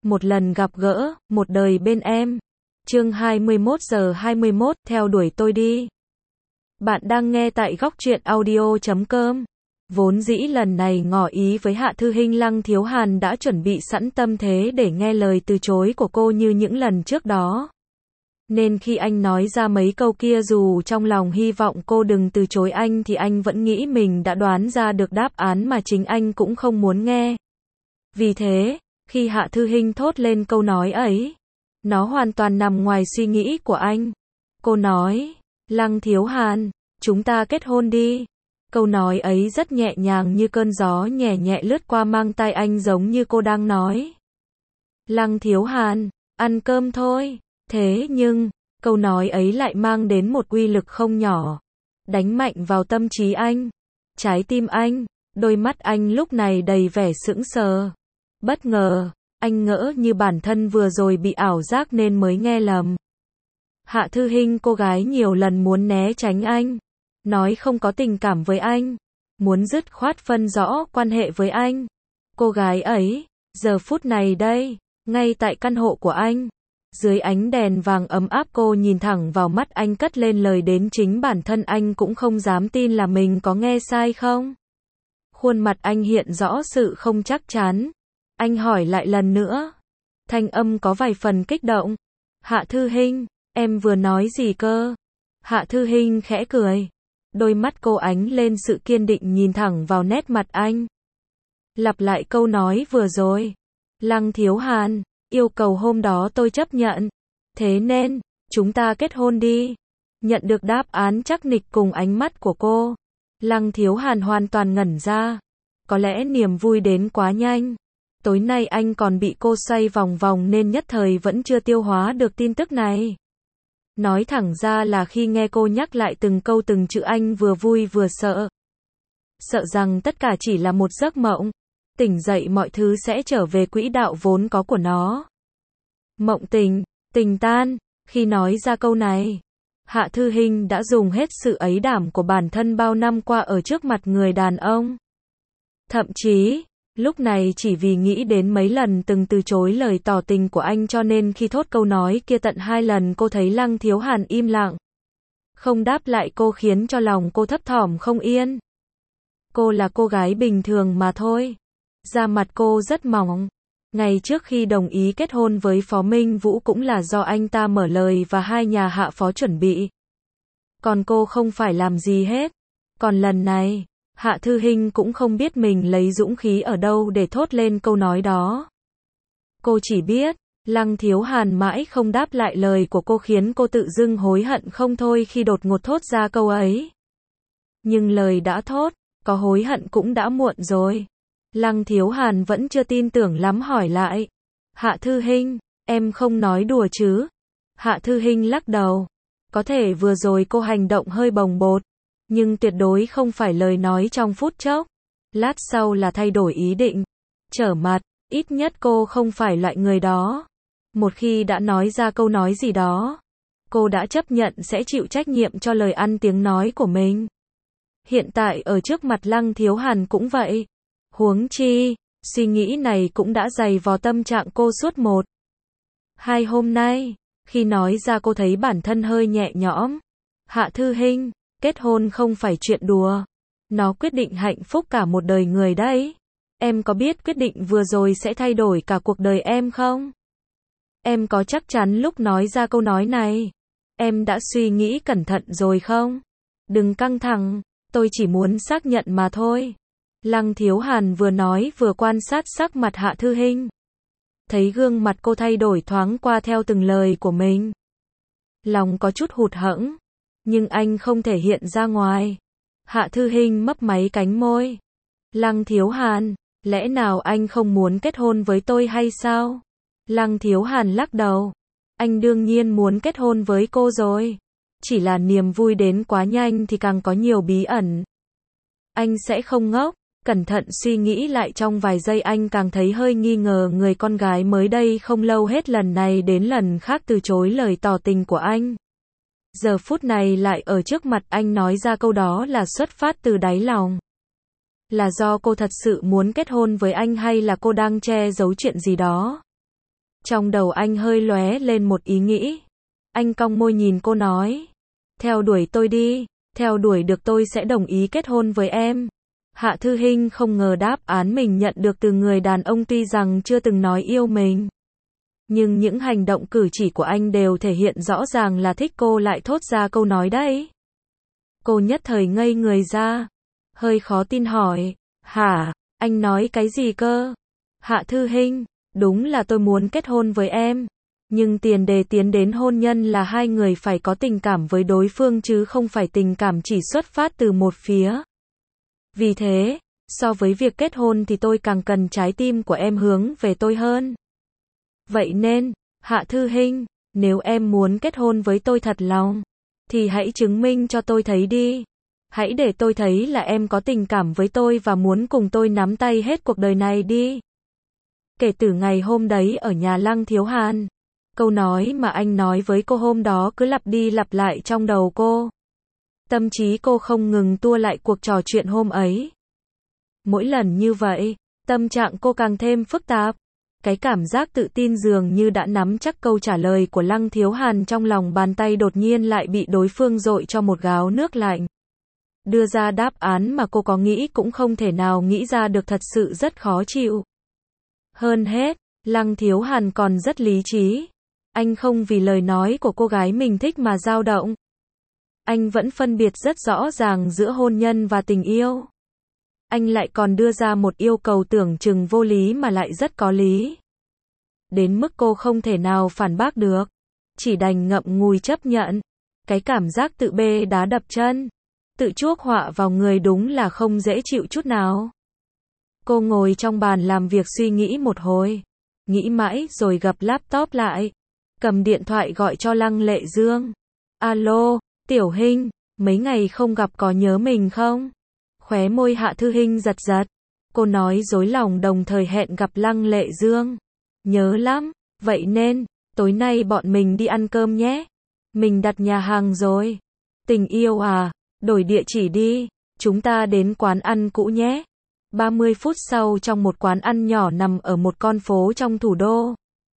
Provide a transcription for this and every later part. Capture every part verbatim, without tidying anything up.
một lần gặp gỡ, một đời bên em. Chương hai mươi mốt giờ hai mươi mốt, theo đuổi tôi đi. Bạn đang nghe tại góc truyện audio chấm com. Vốn dĩ lần này ngỏ ý với Hạ Thư Hinh, Lăng Thiếu Hàn đã chuẩn bị sẵn tâm thế để nghe lời từ chối của cô như những lần trước đó. Nên khi anh nói ra mấy câu kia, dù trong lòng hy vọng cô đừng từ chối anh, thì anh vẫn nghĩ mình đã đoán ra được đáp án mà chính anh cũng không muốn nghe. Vì thế, khi Hạ Thư Hinh thốt lên câu nói ấy, nó hoàn toàn nằm ngoài suy nghĩ của anh. Cô nói, Lăng Thiếu Hàn, chúng ta kết hôn đi. Câu nói ấy rất nhẹ nhàng như cơn gió nhẹ nhẹ lướt qua mang tai anh, giống như cô đang nói, Lăng Thiếu Hàn, ăn cơm thôi. Thế nhưng, câu nói ấy lại mang đến một uy lực không nhỏ, đánh mạnh vào tâm trí anh, trái tim anh. Đôi mắt anh lúc này đầy vẻ sững sờ. Bất ngờ, anh ngỡ như bản thân vừa rồi bị ảo giác nên mới nghe lầm. Hạ Thư Hinh, cô gái nhiều lần muốn né tránh anh, nói không có tình cảm với anh, muốn dứt khoát phân rõ quan hệ với anh. Cô gái ấy, giờ phút này đây, ngay tại căn hộ của anh, dưới ánh đèn vàng ấm áp, cô nhìn thẳng vào mắt anh, cất lên lời đến chính bản thân anh cũng không dám tin là mình có nghe sai không. Khuôn mặt anh hiện rõ sự không chắc chắn. Anh hỏi lại lần nữa, thanh âm có vài phần kích động, Hạ Thư Hinh, em vừa nói gì cơ? Hạ Thư Hinh khẽ cười, đôi mắt cô ánh lên sự kiên định, nhìn thẳng vào nét mặt anh, lặp lại câu nói vừa rồi. Lăng Thiếu Hàn, yêu cầu hôm đó tôi chấp nhận, thế nên, chúng ta kết hôn đi. Nhận được đáp án chắc nịch cùng ánh mắt của cô, Lăng Thiếu Hàn hoàn toàn ngẩn ra. Có lẽ niềm vui đến quá nhanh. Tối nay anh còn bị cô xoay vòng vòng nên nhất thời vẫn chưa tiêu hóa được tin tức này. Nói thẳng ra là khi nghe cô nhắc lại từng câu từng chữ, anh vừa vui vừa sợ. Sợ rằng tất cả chỉ là một giấc mộng. Tỉnh dậy mọi thứ sẽ trở về quỹ đạo vốn có của nó. Mộng tình, tình tan. Khi nói ra câu này, Hạ Thư Hinh đã dùng hết sự ấy đảm của bản thân bao năm qua ở trước mặt người đàn ông. Thậm chí, lúc này chỉ vì nghĩ đến mấy lần từng từ chối lời tỏ tình của anh, cho nên khi thốt câu nói kia tận hai lần, cô thấy Lăng Thiếu Hàn im lặng, không đáp lại cô, khiến cho lòng cô thấp thỏm không yên. Cô là cô gái bình thường mà thôi. Da mặt cô rất mỏng. Ngày trước khi đồng ý kết hôn với Phó Minh Vũ cũng là do anh ta mở lời và hai nhà Hạ Phó chuẩn bị. Còn cô không phải làm gì hết. Còn lần này, Hạ Thư Hinh cũng không biết mình lấy dũng khí ở đâu để thốt lên câu nói đó. Cô chỉ biết, Lăng Thiếu Hàn mãi không đáp lại lời của cô, khiến cô tự dưng hối hận không thôi khi đột ngột thốt ra câu ấy. Nhưng lời đã thốt, có hối hận cũng đã muộn rồi. Lăng Thiếu Hàn vẫn chưa tin tưởng lắm, hỏi lại, Hạ Thư Hinh, em không nói đùa chứ? Hạ Thư Hinh lắc đầu. Có thể vừa rồi cô hành động hơi bồng bột, nhưng tuyệt đối không phải lời nói trong phút chốc. Lát sau là thay đổi ý định, trở mặt. Ít nhất cô không phải loại người đó. Một khi đã nói ra câu nói gì đó, cô đã chấp nhận sẽ chịu trách nhiệm cho lời ăn tiếng nói của mình. Hiện tại ở trước mặt Lăng Thiếu Hàn cũng vậy. Huống chi, suy nghĩ này cũng đã dày vò tâm trạng cô suốt một, hai hôm nay. Khi nói ra cô thấy bản thân hơi nhẹ nhõm. Hạ Thư Hinh, kết hôn không phải chuyện đùa. Nó quyết định hạnh phúc cả một đời người đấy. Em có biết quyết định vừa rồi sẽ thay đổi cả cuộc đời em không? Em có chắc chắn lúc nói ra câu nói này, em đã suy nghĩ cẩn thận rồi không? Đừng căng thẳng, tôi chỉ muốn xác nhận mà thôi. Lăng Thiếu Hàn vừa nói vừa quan sát sắc mặt Hạ Thư Hinh. Thấy gương mặt cô thay đổi thoáng qua theo từng lời của mình. Lòng có chút hụt hẫng, nhưng anh không thể hiện ra ngoài. Hạ Thư Hinh mấp máy cánh môi. Lăng Thiếu Hàn, lẽ nào anh không muốn kết hôn với tôi hay sao? Lăng Thiếu Hàn lắc đầu. Anh đương nhiên muốn kết hôn với cô rồi. Chỉ là niềm vui đến quá nhanh thì càng có nhiều bí ẩn. Anh sẽ không ngốc. Cẩn thận suy nghĩ lại trong vài giây, anh càng thấy hơi nghi ngờ người con gái mới đây không lâu hết lần này đến lần khác từ chối lời tỏ tình của anh. Giờ phút này lại ở trước mặt anh nói ra câu đó là xuất phát từ đáy lòng. Là do cô thật sự muốn kết hôn với anh hay là cô đang che giấu chuyện gì đó? Trong đầu anh hơi lóe lên một ý nghĩ. Anh cong môi nhìn cô nói. Theo đuổi tôi đi, theo đuổi được tôi sẽ đồng ý kết hôn với em. Hạ Thư Hinh không ngờ đáp án mình nhận được từ người đàn ông tuy rằng chưa từng nói yêu mình. Nhưng những hành động cử chỉ của anh đều thể hiện rõ ràng là thích cô lại thốt ra câu nói đấy. Cô nhất thời ngây người ra. Hơi khó tin hỏi. Hả, anh nói cái gì cơ? Hạ Thư Hinh, đúng là tôi muốn kết hôn với em. Nhưng tiền đề tiến đến hôn nhân là hai người phải có tình cảm với đối phương chứ không phải tình cảm chỉ xuất phát từ một phía. Vì thế, so với việc kết hôn thì tôi càng cần trái tim của em hướng về tôi hơn. Vậy nên, Hạ Thư Hinh, nếu em muốn kết hôn với tôi thật lòng, thì hãy chứng minh cho tôi thấy đi. Hãy để tôi thấy là em có tình cảm với tôi và muốn cùng tôi nắm tay hết cuộc đời này đi. Kể từ ngày hôm đấy ở nhà Lăng Thiếu Hàn, câu nói mà anh nói với cô hôm đó cứ lặp đi lặp lại trong đầu cô. Tâm trí cô không ngừng tua lại cuộc trò chuyện hôm ấy. Mỗi lần như vậy, tâm trạng cô càng thêm phức tạp. Cái cảm giác tự tin dường như đã nắm chắc câu trả lời của Lăng Thiếu Hàn trong lòng bàn tay đột nhiên lại bị đối phương dội cho một gáo nước lạnh. Đưa ra đáp án mà cô có nghĩ cũng không thể nào nghĩ ra được, thật sự rất khó chịu. Hơn hết, Lăng Thiếu Hàn còn rất lý trí. Anh không vì lời nói của cô gái mình thích mà dao động. Anh vẫn phân biệt rất rõ ràng giữa hôn nhân và tình yêu. Anh lại còn đưa ra một yêu cầu tưởng chừng vô lý mà lại rất có lý. Đến mức cô không thể nào phản bác được. Chỉ đành ngậm ngùi chấp nhận. Cái cảm giác tự bê đá đập chân, tự chuốc họa vào người đúng là không dễ chịu chút nào. Cô ngồi trong bàn làm việc suy nghĩ một hồi. Nghĩ mãi rồi gập laptop lại. Cầm điện thoại gọi cho Lăng Lệ Dương. Alo, Tiểu Hinh, mấy ngày không gặp có nhớ mình không? Khóe môi Hạ Thư Hinh giật giật. Cô nói dối lòng đồng thời hẹn gặp Lăng Lệ Dương. Nhớ lắm, vậy nên, tối nay bọn mình đi ăn cơm nhé. Mình đặt nhà hàng rồi. Tình yêu à, đổi địa chỉ đi, chúng ta đến quán ăn cũ nhé. ba mươi phút sau trong một quán ăn nhỏ nằm ở một con phố trong thủ đô.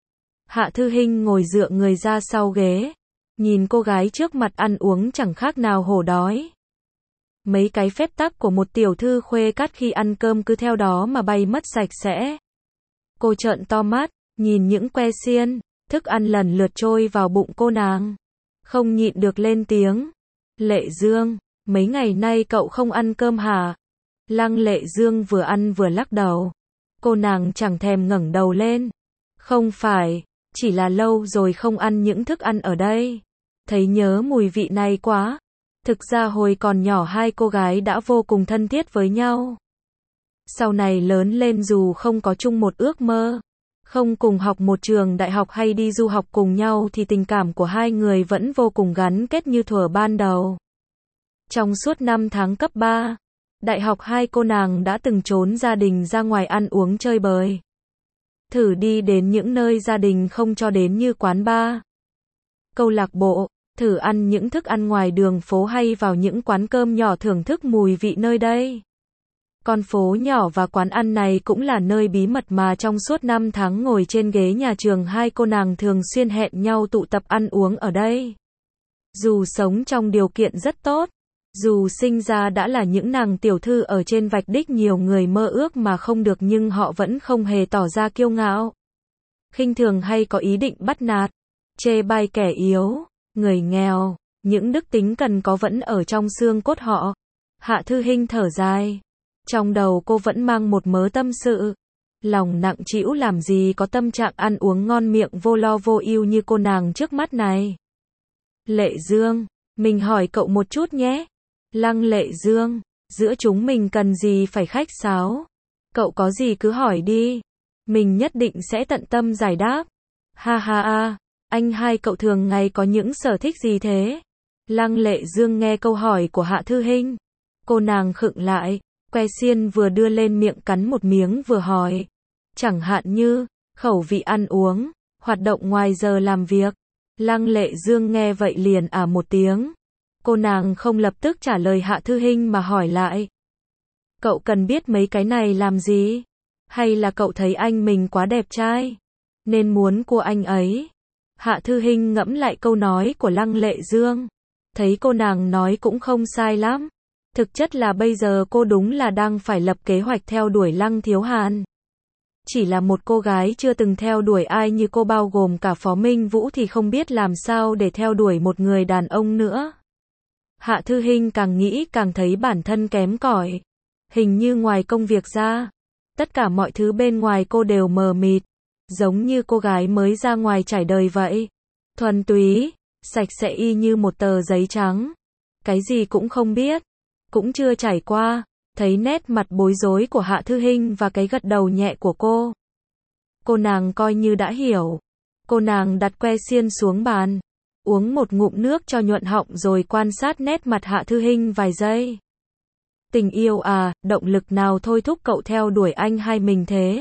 Hạ Thư Hinh ngồi dựa người ra sau ghế. Nhìn cô gái trước mặt ăn uống chẳng khác nào hổ đói. Mấy cái phép tắc của một tiểu thư khuê cát khi ăn cơm cứ theo đó mà bay mất sạch sẽ. Cô trợn to mắt, nhìn những que xiên, thức ăn lần lượt trôi vào bụng cô nàng. Không nhịn được lên tiếng. Lệ Dương, mấy ngày nay cậu không ăn cơm hả? Lăng Lệ Dương vừa ăn vừa lắc đầu. Cô nàng chẳng thèm ngẩng đầu lên. Không phải, chỉ là lâu rồi không ăn những thức ăn ở đây. Thấy nhớ mùi vị này quá. Thực ra hồi còn nhỏ hai cô gái đã vô cùng thân thiết với nhau. Sau này lớn lên dù không có chung một ước mơ, không cùng học một trường đại học hay đi du học cùng nhau thì tình cảm của hai người vẫn vô cùng gắn kết như thuở ban đầu. Trong suốt năm tháng cấp ba, đại học hai cô nàng đã từng trốn gia đình ra ngoài ăn uống chơi bời. Thử đi đến những nơi gia đình không cho đến như quán bar, câu lạc bộ, thử ăn những thức ăn ngoài đường phố hay vào những quán cơm nhỏ thưởng thức mùi vị nơi đây. Con phố nhỏ và quán ăn này cũng là nơi bí mật mà trong suốt năm tháng ngồi trên ghế nhà trường hai cô nàng thường xuyên hẹn nhau tụ tập ăn uống ở đây. Dù sống trong điều kiện rất tốt, dù sinh ra đã là những nàng tiểu thư ở trên vạch đích nhiều người mơ ước mà không được, nhưng họ vẫn không hề tỏ ra kiêu ngạo, khinh thường hay có ý định bắt nạt, chê bai kẻ yếu, người nghèo. Những đức tính cần có vẫn ở trong xương cốt họ. Hạ Thư Hinh thở dài. Trong đầu cô vẫn mang một mớ tâm sự. Lòng nặng trĩu làm gì có tâm trạng ăn uống ngon miệng vô lo vô ưu như cô nàng trước mắt này. Lệ Dương, mình hỏi cậu một chút nhé. Lăng Lệ Dương, giữa chúng mình cần gì phải khách sáo. Cậu có gì cứ hỏi đi. Mình nhất định sẽ tận tâm giải đáp. Ha ha ha, anh hai cậu thường ngày có những sở thích gì thế? Lăng Lệ Dương nghe câu hỏi của Hạ Thư Hinh. Cô nàng khựng lại, que xiên vừa đưa lên miệng cắn một miếng vừa hỏi. Chẳng hạn như, khẩu vị ăn uống, hoạt động ngoài giờ làm việc. Lăng Lệ Dương nghe vậy liền à một tiếng. Cô nàng không lập tức trả lời Hạ Thư Hinh mà hỏi lại. Cậu cần biết mấy cái này làm gì? Hay là cậu thấy anh mình quá đẹp trai? nên muốn cua anh ấy. Hạ Thư Hinh ngẫm lại câu nói của Lăng Lệ Dương. Thấy cô nàng nói cũng không sai lắm. Thực chất là bây giờ cô đúng là đang phải lập kế hoạch theo đuổi Lăng Thiếu Hàn. Chỉ là một cô gái chưa từng theo đuổi ai như cô, bao gồm cả Phó Minh Vũ, thì không biết làm sao để theo đuổi một người đàn ông nữa. Hạ Thư Hinh càng nghĩ càng thấy bản thân kém cỏi. Hình như ngoài công việc ra, tất cả mọi thứ bên ngoài cô đều mờ mịt. Giống như cô gái mới ra ngoài trải đời vậy. Thuần túy, sạch sẽ y như một tờ giấy trắng. Cái gì cũng không biết, cũng chưa trải qua. Thấy nét mặt bối rối của Hạ Thư Hinh và cái gật đầu nhẹ của cô, cô nàng coi như đã hiểu. Cô nàng đặt que xiên xuống bàn, uống một ngụm nước cho nhuận họng rồi quan sát nét mặt Hạ Thư Hinh vài giây. Tình yêu à, động lực nào thôi thúc cậu theo đuổi anh hai mình thế?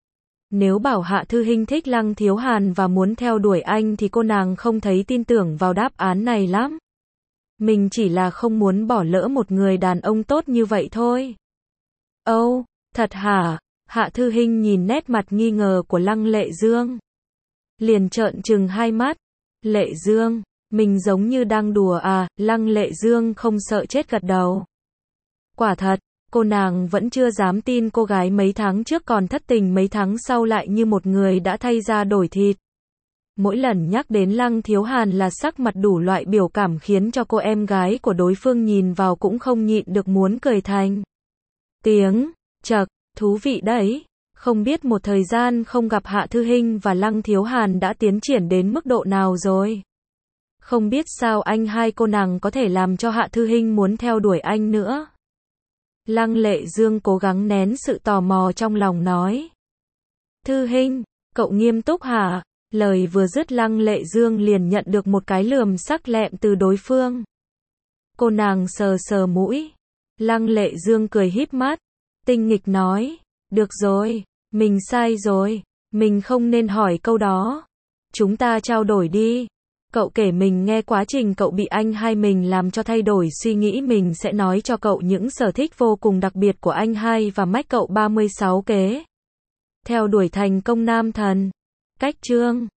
Nếu bảo Hạ Thư Hinh thích Lăng Thiếu Hàn và muốn theo đuổi anh thì cô nàng không thấy tin tưởng vào đáp án này lắm. Mình chỉ là không muốn bỏ lỡ một người đàn ông tốt như vậy thôi. Âu, oh, thật hả? Hạ Thư Hinh nhìn nét mặt nghi ngờ của Lăng Lệ Dương, liền trợn trừng hai mắt. Lệ Dương, mình giống như đang đùa à? Lăng Lệ Dương không sợ chết gật đầu. Quả thật, cô nàng vẫn chưa dám tin cô gái mấy tháng trước còn thất tình, mấy tháng sau lại như một người đã thay da đổi thịt. Mỗi lần nhắc đến Lăng Thiếu Hàn là sắc mặt đủ loại biểu cảm, khiến cho cô em gái của đối phương nhìn vào cũng không nhịn được muốn cười thành tiếng. Chậc, thú vị đấy. Không biết một thời gian không gặp Hạ Thư Hinh và Lăng Thiếu Hàn đã tiến triển đến mức độ nào rồi. Không biết sao anh hai cô nàng có thể làm cho Hạ Thư Hinh muốn theo đuổi anh nữa. Lăng Lệ Dương cố gắng nén sự tò mò trong lòng nói. Thư Hinh, cậu nghiêm túc hả? Lời vừa dứt Lăng Lệ Dương liền nhận được một cái lườm sắc lẹm từ đối phương. Cô nàng sờ sờ mũi. Lăng Lệ Dương cười híp mắt, tinh nghịch nói. Được rồi, mình sai rồi, mình không nên hỏi câu đó. Chúng ta trao đổi đi. Cậu kể mình nghe quá trình cậu bị anh hai mình làm cho thay đổi suy nghĩ, mình sẽ nói cho cậu những sở thích vô cùng đặc biệt của anh hai và mách cậu ba mươi sáu kế theo đuổi thành công nam thần. Cách chương